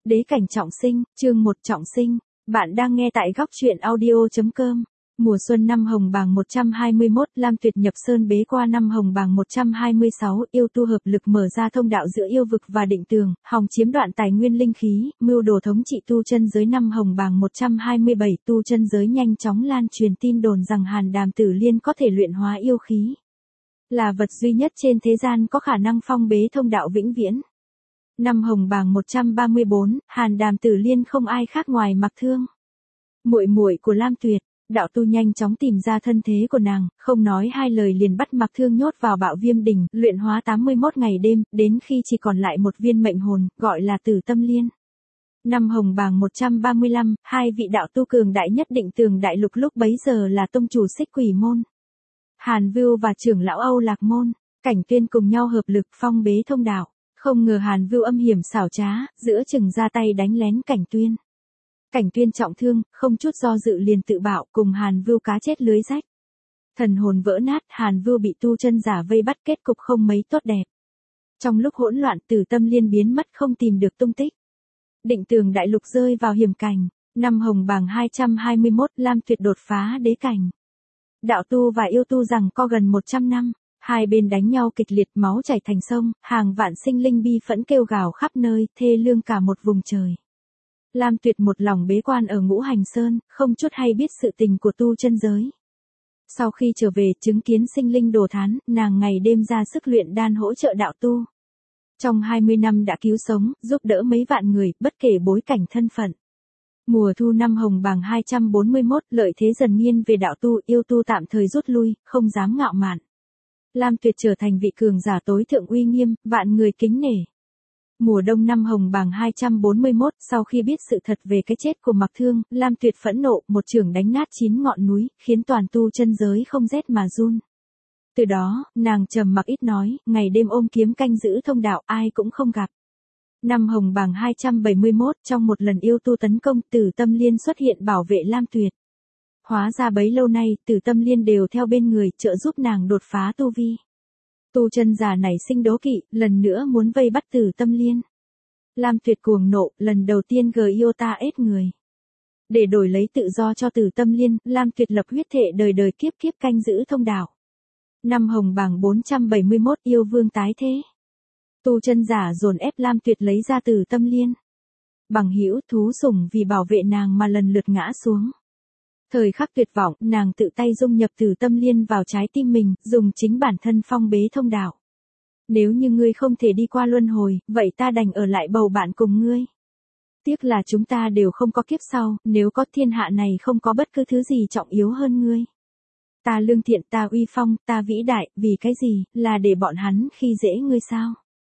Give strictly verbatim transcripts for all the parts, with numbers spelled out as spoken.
Đế cảnh trọng sinh, chương một trọng sinh. Bạn đang nghe tại góc truyện audio chấm com. Mùa xuân năm Hồng Bàng một trăm hai mươi mốt, Lam Tuyệt nhập sơn bế qua năm Hồng Bàng một trăm hai mươi sáu, yêu tu hợp lực mở ra thông đạo giữa yêu vực và định tường, hòng chiếm đoạn tài nguyên linh khí, mưu đồ thống trị tu chân giới năm Hồng Bàng một trăm hai mươi bảy, tu chân giới nhanh chóng lan truyền tin đồn rằng Hàn Đàm Tử Liên có thể luyện hóa yêu khí. Là vật duy nhất trên thế gian có khả năng phong bế thông đạo vĩnh viễn. Năm Hồng Bàng một trăm ba mươi bốn, Hàn Đàm Tử Liên không ai khác ngoài Mạc Thương. Muội muội của Lam Tuyệt, đạo tu nhanh chóng tìm ra thân thế của nàng, không nói hai lời liền bắt Mạc Thương nhốt vào Bạo Viêm Đỉnh, luyện hóa tám mươi mốt ngày đêm, đến khi chỉ còn lại một viên mệnh hồn, gọi là Tử Tâm Liên. Năm Hồng Bàng một trăm ba mươi lăm, hai vị đạo tu cường đại nhất Định Tường Đại Lục lúc bấy giờ là tông chủ Xích Quỷ Môn, Hàn Vưu và trưởng lão Âu Lạc Môn, Cảnh Tuyên cùng nhau hợp lực phong bế thông đạo. Không ngờ Hàn Vưu âm hiểm xảo trá, giữa chừng ra tay đánh lén Cảnh Tuyên. Cảnh Tuyên trọng thương, không chút do dự liền tự bạo cùng Hàn Vưu cá chết lưới rách. Thần hồn vỡ nát, Hàn Vưu bị tu chân giả vây bắt, kết cục không mấy tốt đẹp. Trong lúc hỗn loạn, Tử Tâm Liên biến mất không tìm được tung tích. Định Tường Đại Lục rơi vào hiểm cảnh. Năm Hồng Bàng hai trăm hai mươi mốt, Lam Tuyệt đột phá đế cảnh. Đạo tu và yêu tu rằng co gần một trăm năm. Hai bên đánh nhau kịch liệt, máu chảy thành sông, hàng vạn sinh linh bi phẫn kêu gào khắp nơi, thê lương cả một vùng trời. Lam Tuyệt một lòng bế quan ở Ngũ Hành Sơn, không chút hay biết sự tình của tu chân giới. Sau khi trở về chứng kiến sinh linh đồ thán, nàng ngày đêm ra sức luyện đan hỗ trợ đạo tu. Trong hai mươi năm đã cứu sống, giúp đỡ mấy vạn người, bất kể bối cảnh thân phận. Mùa thu năm Hồng Bàng hai trăm bốn mươi mốt, lợi thế dần nghiêng về đạo tu, yêu tu tạm thời rút lui, không dám ngạo mạn. Lam Tuyệt trở thành vị cường giả tối thượng uy nghiêm, vạn người kính nể. Mùa đông năm Hồng Bàng hai trăm bốn mươi mốt, sau khi biết sự thật về cái chết của Mạc Thương, Lam Tuyệt phẫn nộ, một chưởng đánh nát chín ngọn núi, khiến toàn tu chân giới không rét mà run. Từ đó, nàng trầm mặc ít nói, ngày đêm ôm kiếm canh giữ thông đạo, ai cũng không gặp. Năm Hồng Bàng hai trăm bảy mươi mốt, trong một lần yêu tu tấn công, Tử Tâm Liên xuất hiện bảo vệ Lam Tuyệt. Hóa ra bấy lâu nay, Tử Tâm Liên đều theo bên người, trợ giúp nàng đột phá tu vi. Tu chân giả này sinh đố kỵ, lần nữa muốn vây bắt Tử Tâm Liên. Lam Tuyệt cuồng nộ, lần đầu tiên gờ yêu ta ết người. Để đổi lấy tự do cho Tử Tâm Liên, Lam Tuyệt lập huyết thệ đời đời kiếp kiếp canh giữ thông đạo. Năm Hồng Bàng bốn trăm bảy mươi mốt, yêu vương tái thế. Tu chân giả dồn ép Lam Tuyệt lấy ra Tử Tâm Liên. Bằng hữu thú sủng vì bảo vệ nàng mà lần lượt ngã xuống. Thời khắc tuyệt vọng, nàng tự tay dung nhập Tử Tâm Liên vào trái tim mình, dùng chính bản thân phong bế thông đạo. Nếu như ngươi không thể đi qua luân hồi, vậy ta đành ở lại bầu bạn cùng ngươi. Tiếc là chúng ta đều không có kiếp sau, nếu có thiên hạ này không có bất cứ thứ gì trọng yếu hơn ngươi. Ta lương thiện, ta uy phong, ta vĩ đại, vì cái gì, là để bọn hắn khi dễ ngươi sao?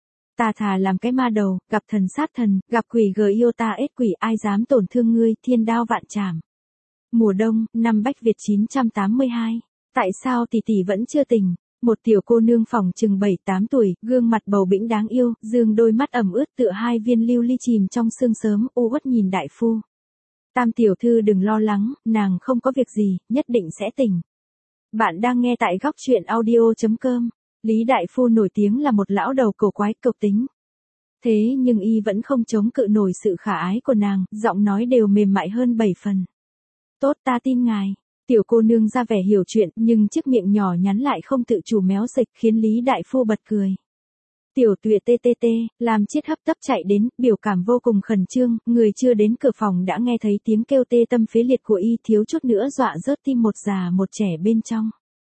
Ta thà làm cái ma đầu, gặp thần sát thần, gặp quỷ gờ yêu ta ết quỷ, ai dám tổn thương ngươi, thiên đao vạn trảm. Mùa đông, năm Bách Việt chín trăm tám mươi hai. Tại sao tỷ tỷ vẫn chưa tỉnh? Một tiểu cô nương phỏng chừng bảy tám tuổi, gương mặt bầu bĩnh đáng yêu, dương đôi mắt ẩm ướt tựa hai viên lưu ly chìm trong sương sớm, u uất nhìn đại phu. Tam tiểu thư đừng lo lắng, nàng không có việc gì, nhất định sẽ tỉnh. Bạn đang nghe tại góc truyện audio chấm com. Lý đại phu nổi tiếng là một lão đầu cổ quái cộc tính. Thế nhưng y vẫn không chống cự nổi sự khả ái của nàng, giọng nói đều mềm mại hơn bảy phần. Tốt, ta tin ngài. Tiểu cô nương ra vẻ hiểu chuyện, nhưng chiếc miệng nhỏ nhắn lại không tự chủ méo sệch, khiến Lý đại phu bật cười. Tiểu Tuệ tê tê tê, làm Chiết hấp tấp chạy đến, biểu cảm vô cùng khẩn trương, người chưa đến cửa phòng đã nghe thấy tiếng kêu tê tâm phế liệt của y, thiếu chút nữa dọa rớt tim một già một trẻ bên trong.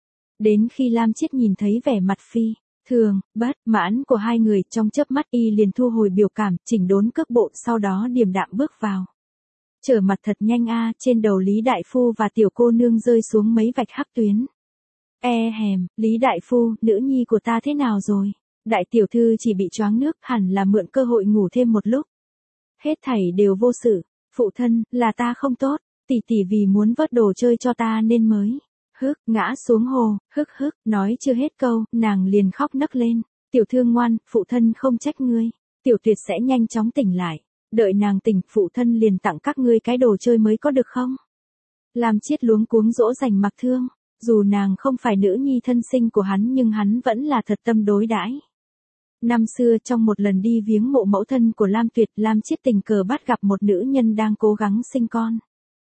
Đến khi Lam Chiết nhìn thấy vẻ mặt phi thường bất mãn của hai người, trong chớp mắt y liền thu hồi biểu cảm, chỉnh đốn cước bộ, sau đó điềm đạm bước vào. Trở mặt thật nhanh a, trên đầu Lý đại phu và tiểu cô nương rơi xuống mấy vạch hắc tuyến. E hèm, Lý đại phu, nữ nhi của ta thế nào rồi? Đại tiểu thư chỉ bị choáng nước, hẳn là mượn cơ hội ngủ thêm một lúc. Hết thảy đều vô sự, phụ thân, là ta không tốt, tỷ tỷ vì muốn vớt đồ chơi cho ta nên mới. Hức, ngã xuống hồ, hức hức, nói chưa hết câu, nàng liền khóc nấc lên. Tiểu thư ngoan, phụ thân không trách ngươi. Tiểu Tuyệt sẽ nhanh chóng tỉnh lại. Đợi nàng tỉnh, phụ thân liền tặng các ngươi cái đồ chơi mới có được không? Lam Chiết luống cuống dỗ dành Mạc Thương. Dù nàng không phải nữ nhi thân sinh của hắn nhưng hắn vẫn là thật tâm đối đãi. Năm xưa trong một lần đi viếng mộ mẫu thân của Lam Tuyệt, Lam Chiết tình cờ bắt gặp một nữ nhân đang cố gắng sinh con.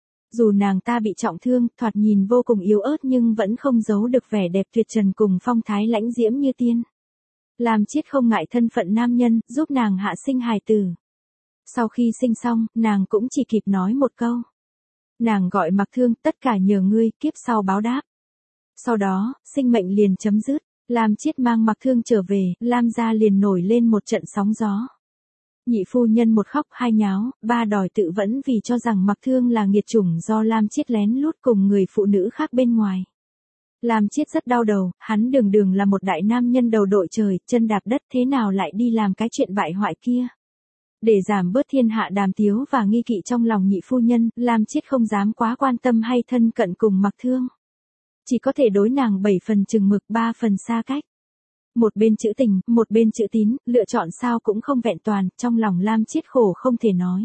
Dù nàng ta bị trọng thương, thoạt nhìn vô cùng yếu ớt nhưng vẫn không giấu được vẻ đẹp tuyệt trần cùng phong thái lãnh diễm như tiên. Lam Chiết không ngại thân phận nam nhân, giúp nàng hạ sinh hài tử. Sau khi sinh xong, nàng cũng chỉ kịp nói một câu. Nàng gọi Mạc Thương, tất cả nhờ ngươi, kiếp sau báo đáp. Sau đó, sinh mệnh liền chấm dứt. Lam Chiết mang Mạc Thương trở về, Lam gia liền nổi lên một trận sóng gió. Nhị phu nhân một khóc hai nháo, ba đòi tự vẫn vì cho rằng Mạc Thương là nghiệt chủng do Lam Chiết lén lút cùng người phụ nữ khác bên ngoài. Lam Chiết rất đau đầu, hắn đường đường là một đại nam nhân đầu đội trời, chân đạp đất, thế nào lại đi làm cái chuyện bại hoại kia. Để giảm bớt thiên hạ đàm tiếu và nghi kỵ trong lòng nhị phu nhân, Lam Chiết không dám quá quan tâm hay thân cận cùng Mạc Thương. Chỉ có thể đối nàng bảy phần chừng mực, ba phần xa cách. Một bên trữ tình, một bên trữ tín, lựa chọn sao cũng không vẹn toàn, trong lòng Lam Chiết khổ không thể nói.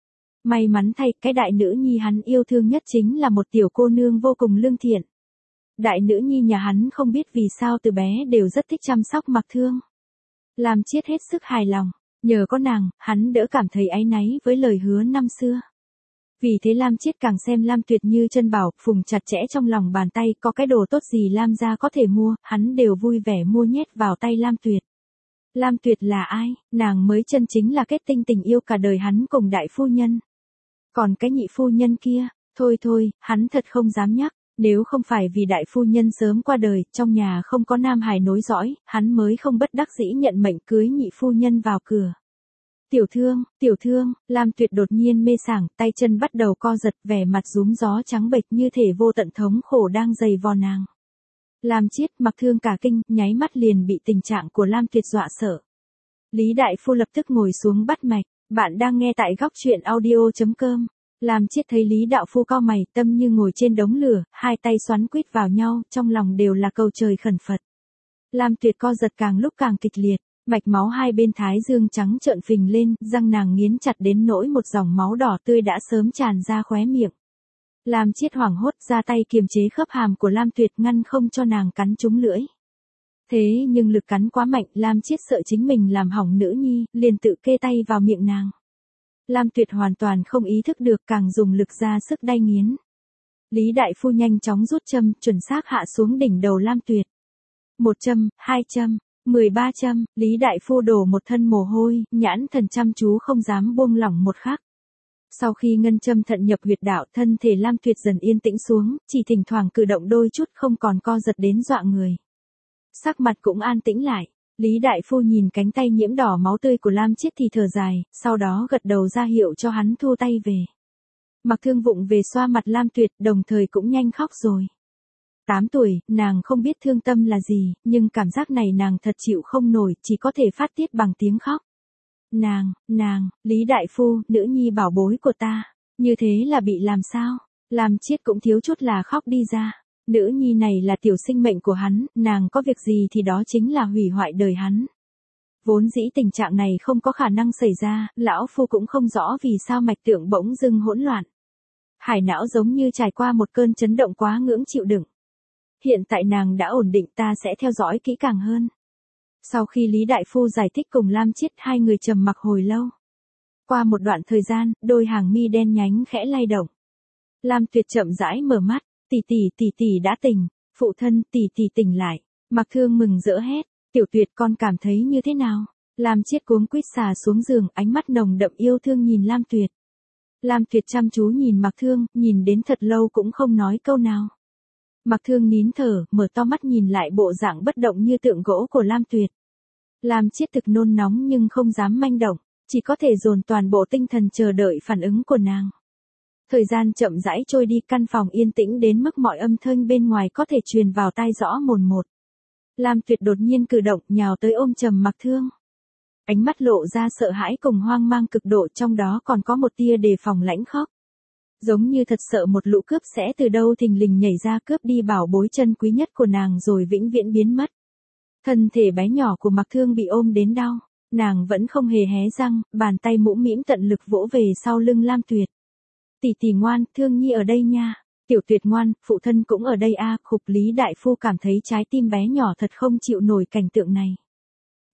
May mắn thay, cái đại nữ nhi hắn yêu thương nhất chính là một tiểu cô nương vô cùng lương thiện. Đại nữ nhi nhà hắn không biết vì sao từ bé đều rất thích chăm sóc Mạc Thương. Lam Chiết hết sức hài lòng, nhờ có nàng, hắn đỡ cảm thấy áy náy với lời hứa năm xưa. Vì thế Lam Chiết càng xem Lam Tuyệt như chân bảo, phùng chặt chẽ trong lòng bàn tay, có cái đồ tốt gì Lam gia có thể mua, hắn đều vui vẻ mua nhét vào tay Lam Tuyệt. Lam Tuyệt là ai? Nàng mới chân chính là kết tinh tình yêu cả đời hắn cùng đại phu nhân. Còn cái nhị phu nhân kia, thôi thôi, hắn thật không dám nhắc, nếu không phải vì đại phu nhân sớm qua đời, trong nhà không có nam hài nối dõi, hắn mới không bất đắc dĩ nhận mệnh cưới nhị phu nhân vào cửa. Tiểu Thương, Tiểu Thương, Lam Tuyệt đột nhiên mê sảng, tay chân bắt đầu co giật, vẻ mặt rúm gió trắng bệch như thể vô tận thống khổ đang dày vò nàng. Lam Chiết, Mạc Thương cả kinh, nháy mắt liền bị tình trạng của Lam Tuyệt dọa sợ. Lý Đại Phu lập tức ngồi xuống bắt mạch, bạn đang nghe tại góc truyện audio chấm com. Lam Chiết thấy Lý Đạo Phu cau mày, tâm như ngồi trên đống lửa, hai tay xoắn quýt vào nhau, trong lòng đều là cầu trời khẩn Phật. Lam Tuyệt co giật càng lúc càng kịch liệt. Mạch máu hai bên thái dương trắng trợn phình lên, răng nàng nghiến chặt đến nỗi một dòng máu đỏ tươi đã sớm tràn ra khóe miệng. Lam Chiết hoảng hốt ra tay kiềm chế khớp hàm của Lam Tuyệt ngăn không cho nàng cắn trúng lưỡi. Thế nhưng lực cắn quá mạnh, Lam Chiết sợ chính mình làm hỏng nữ nhi, liền tự kê tay vào miệng nàng. Lam Tuyệt hoàn toàn không ý thức được, càng dùng lực ra sức đay nghiến. Lý Đại Phu nhanh chóng rút châm, chuẩn xác hạ xuống đỉnh đầu Lam Tuyệt. Một châm, hai châm. mười ba châm, Lý Đại Phu đổ một thân mồ hôi, nhãn thần chăm chú không dám buông lỏng một khắc. Sau khi ngân châm thận nhập huyệt đạo, thân thể Lam Tuyệt dần yên tĩnh xuống, chỉ thỉnh thoảng cử động đôi chút, không còn co giật đến dọa người. Sắc mặt cũng an tĩnh lại, Lý Đại Phu nhìn cánh tay nhiễm đỏ máu tươi của Lam Chiết thì thở dài, sau đó gật đầu ra hiệu cho hắn thu tay về. Mạc Thương vụng về xoa mặt Lam Tuyệt, đồng thời cũng nhanh khóc rồi. tám tuổi, nàng không biết thương tâm là gì, nhưng cảm giác này nàng thật chịu không nổi, chỉ có thể phát tiết bằng tiếng khóc. Nàng, nàng, Lý Đại Phu, nữ nhi bảo bối của ta, như thế là bị làm sao? Lam Chiết cũng thiếu chút là khóc đi ra. Nữ nhi này là tiểu sinh mệnh của hắn, nàng có việc gì thì đó chính là hủy hoại đời hắn. Vốn dĩ tình trạng này không có khả năng xảy ra, lão phu cũng không rõ vì sao mạch tượng bỗng dưng hỗn loạn. Hải não giống như trải qua một cơn chấn động quá ngưỡng chịu đựng. Hiện tại nàng đã ổn định, ta sẽ theo dõi kỹ càng hơn. Sau khi Lý Đại Phu giải thích cùng Lam Chiết, hai người trầm mặc hồi lâu. Qua một đoạn thời gian, đôi hàng mi đen nhánh khẽ lay động. Lam Tuyệt chậm rãi mở mắt, tỷ tỷ tỷ tỷ đã tỉnh, phụ thân tỷ tỷ tỉnh lại. Mạc Thương mừng rỡ hét, Tiểu Tuyệt con cảm thấy như thế nào? Lam Chiết cuống quýt xà xuống giường, ánh mắt nồng đậm yêu thương nhìn Lam Tuyệt. Lam Tuyệt chăm chú nhìn Mạc Thương, nhìn đến thật lâu cũng không nói câu nào. Mạc Thương nín thở, mở to mắt nhìn lại bộ dạng bất động như tượng gỗ của Lam Tuyệt. Lam Chiết thực nôn nóng nhưng không dám manh động, chỉ có thể dồn toàn bộ tinh thần chờ đợi phản ứng của nàng. Thời gian chậm rãi trôi đi, căn phòng yên tĩnh đến mức mọi âm thanh bên ngoài có thể truyền vào tai rõ mồn một. Lam Tuyệt đột nhiên cử động, nhào tới ôm chầm Mạc Thương. Ánh mắt lộ ra sợ hãi cùng hoang mang cực độ, trong đó còn có một tia đề phòng lãnh khóc. Giống như thật sợ một lũ cướp sẽ từ đâu thình lình nhảy ra cướp đi bảo bối chân quý nhất của nàng rồi vĩnh viễn biến mất. Thân thể bé nhỏ của Mạc Thương bị ôm đến đau, nàng vẫn không hề hé răng, bàn tay mũm mĩm tận lực vỗ về sau lưng Lam Tuyệt. Tỷ tỷ ngoan, Thương nhi ở đây nha. Tiểu Tuyệt ngoan, phụ thân cũng ở đây a. À, khục Lý Đại Phu cảm thấy trái tim bé nhỏ thật không chịu nổi cảnh tượng này.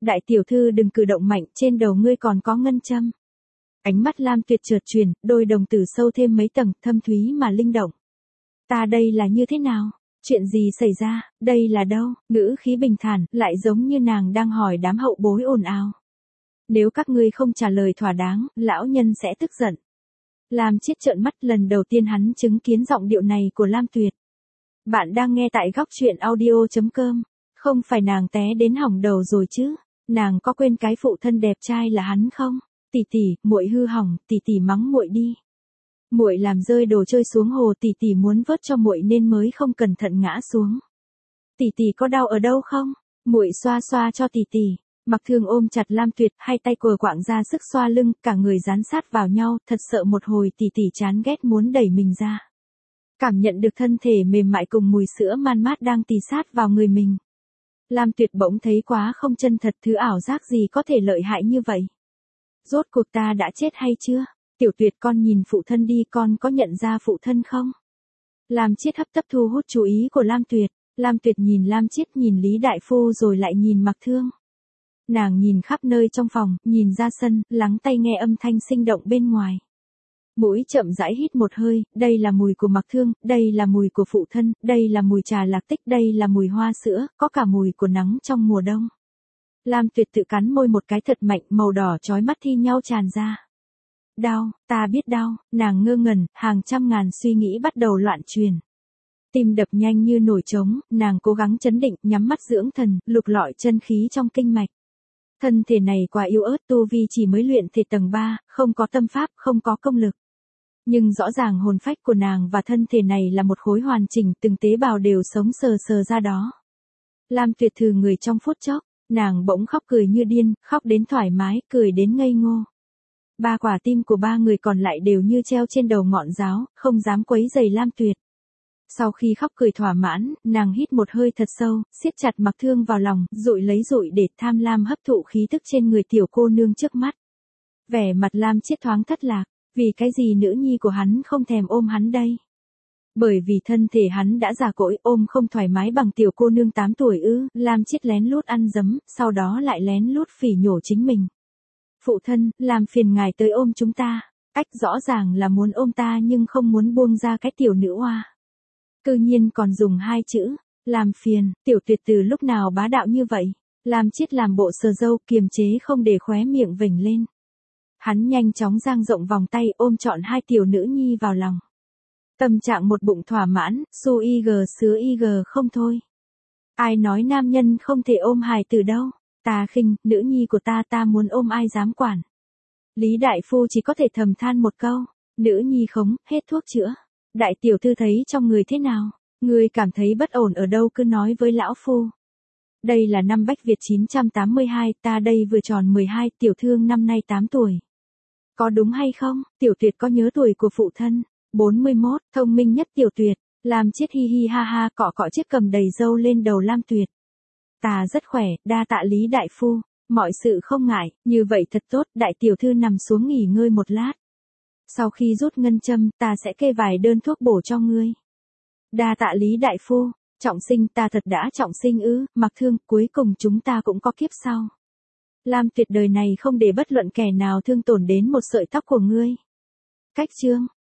Đại tiểu thư đừng cử động mạnh, trên đầu ngươi còn có ngân châm. Ánh mắt Lam Tuyệt chợt chuyển, đôi đồng tử sâu thêm mấy tầng, thâm thúy mà linh động. Ta đây là như thế nào? Chuyện gì xảy ra, đây là đâu? Ngữ khí bình thản, lại giống như nàng đang hỏi đám hậu bối ồn ào. Nếu các ngươi không trả lời thỏa đáng, lão nhân sẽ tức giận. Lam Chiết trợn mắt, lần đầu tiên hắn chứng kiến giọng điệu này của Lam Tuyệt. Bạn đang nghe tại góc truyện audio chấm com. Không phải nàng té đến hỏng đầu rồi chứ? Nàng có quên cái phụ thân đẹp trai là hắn không? Tỷ tỷ, muội hư hỏng, tỷ tỷ mắng muội đi. Muội làm rơi đồ chơi xuống hồ, tỷ tỷ muốn vớt cho muội nên mới không cẩn thận ngã xuống. Tỷ tỷ có đau ở đâu không? Muội xoa xoa cho tỷ tỷ. Mặc Thương ôm chặt Lam Tuyệt, hai tay quờ quạng ra sức xoa lưng, cả người dán sát vào nhau, thật sợ một hồi tỷ tỷ chán ghét muốn đẩy mình ra. Cảm nhận được thân thể mềm mại cùng mùi sữa man mát đang tì sát vào người mình. Lam Tuyệt bỗng thấy quá không chân thật, thứ ảo giác gì có thể lợi hại như vậy. Rốt cuộc ta đã chết hay chưa? Tiểu Tuyệt, con nhìn phụ thân đi, con có nhận ra phụ thân không? Lam Chiết hấp tấp thu hút chú ý của Lam Tuyệt. Lam Tuyệt nhìn Lam Chiết, nhìn Lý Đại Phu rồi lại nhìn Mặc Thương. Nàng nhìn khắp nơi trong phòng, nhìn ra sân, lắng tai nghe âm thanh sinh động bên ngoài. Mũi chậm rãi hít một hơi, đây là mùi của Mặc Thương, đây là mùi của phụ thân, đây là mùi trà lạc tích, đây là mùi hoa sữa, có cả mùi của nắng trong mùa đông. Lam Tuyệt tự cắn môi một cái thật mạnh, màu đỏ chói mắt thi nhau tràn ra. Đau, ta biết đau, nàng ngơ ngẩn, hàng trăm ngàn suy nghĩ bắt đầu loạn truyền. Tim đập nhanh như nổi trống, nàng cố gắng trấn định, nhắm mắt dưỡng thần, lục lọi chân khí trong kinh mạch. Thân thể này quá yếu ớt, tu vi chỉ mới luyện thể tầng ba, không có tâm pháp, không có công lực. Nhưng rõ ràng hồn phách của nàng và thân thể này là một khối hoàn chỉnh, từng tế bào đều sống sờ sờ ra đó. Lam Tuyệt thừ người trong phút chốc, nàng bỗng khóc cười như điên, khóc đến thoải mái, cười đến ngây ngô. Ba quả tim của ba người còn lại đều như treo trên đầu ngọn giáo, không dám quấy rầy Lam Tuyệt. Sau khi khóc cười thỏa mãn, nàng hít một hơi thật sâu, siết chặt Mặc Thương vào lòng, dụi lấy dụi để tham lam hấp thụ khí tức trên người tiểu cô nương trước mắt. Vẻ mặt Lam Chiết thoáng thất lạc, vì cái gì nữ nhi của hắn không thèm ôm hắn đây? Bởi vì thân thể hắn đã già cỗi, ôm không thoải mái bằng tiểu cô nương tám tuổi ư? Lam Chiết lén lút ăn dấm, sau đó lại lén lút phỉ nhổ chính mình. Phụ thân, làm phiền ngài tới ôm chúng ta. Cách rõ ràng là muốn ôm ta nhưng không muốn buông ra cái tiểu nữ hoa. Cư nhiên còn dùng hai chữ, làm phiền. Tiểu Tuyệt từ lúc nào bá đạo như vậy? Lam Chiết làm bộ sờ râu, kiềm chế không để khóe miệng vểnh lên. Hắn nhanh chóng dang rộng vòng tay, ôm trọn hai tiểu nữ nhi vào lòng. Tâm trạng một bụng thỏa mãn, su y gờ sứa y gờ không thôi. Ai nói nam nhân không thể ôm hài tử đâu? Ta khinh, nữ nhi của ta ta muốn ôm ai dám quản. Lý Đại Phu chỉ có thể thầm than một câu, nữ nhi khống, hết thuốc chữa. Đại tiểu thư thấy trong người thế nào? Người cảm thấy bất ổn ở đâu cứ nói với lão phu. Đây là năm Bách Việt chín trăm tám mươi hai, ta đây vừa tròn mười hai, tiểu thương năm nay tám tuổi. Có đúng hay không? Tiểu Tuyệt có nhớ tuổi của phụ thân? bốn mươi mốt, thông minh nhất Tiểu Tuyệt. Lam Chiết hi hi ha ha, cọ cọ chiếc cầm đầy râu lên đầu Lam Tuyệt. Ta rất khỏe, đa tạ Lý Đại Phu. Mọi sự không ngại, như vậy thật tốt, đại tiểu thư nằm xuống nghỉ ngơi một lát. Sau khi rút ngân châm, ta sẽ kê vài đơn thuốc bổ cho ngươi. Đa tạ Lý Đại Phu. Trọng sinh, ta thật đã trọng sinh ư? Mặc Thương, cuối cùng chúng ta cũng có kiếp sau. Lam Tuyệt đời này không để bất luận kẻ nào thương tổn đến một sợi tóc của ngươi. Cách chương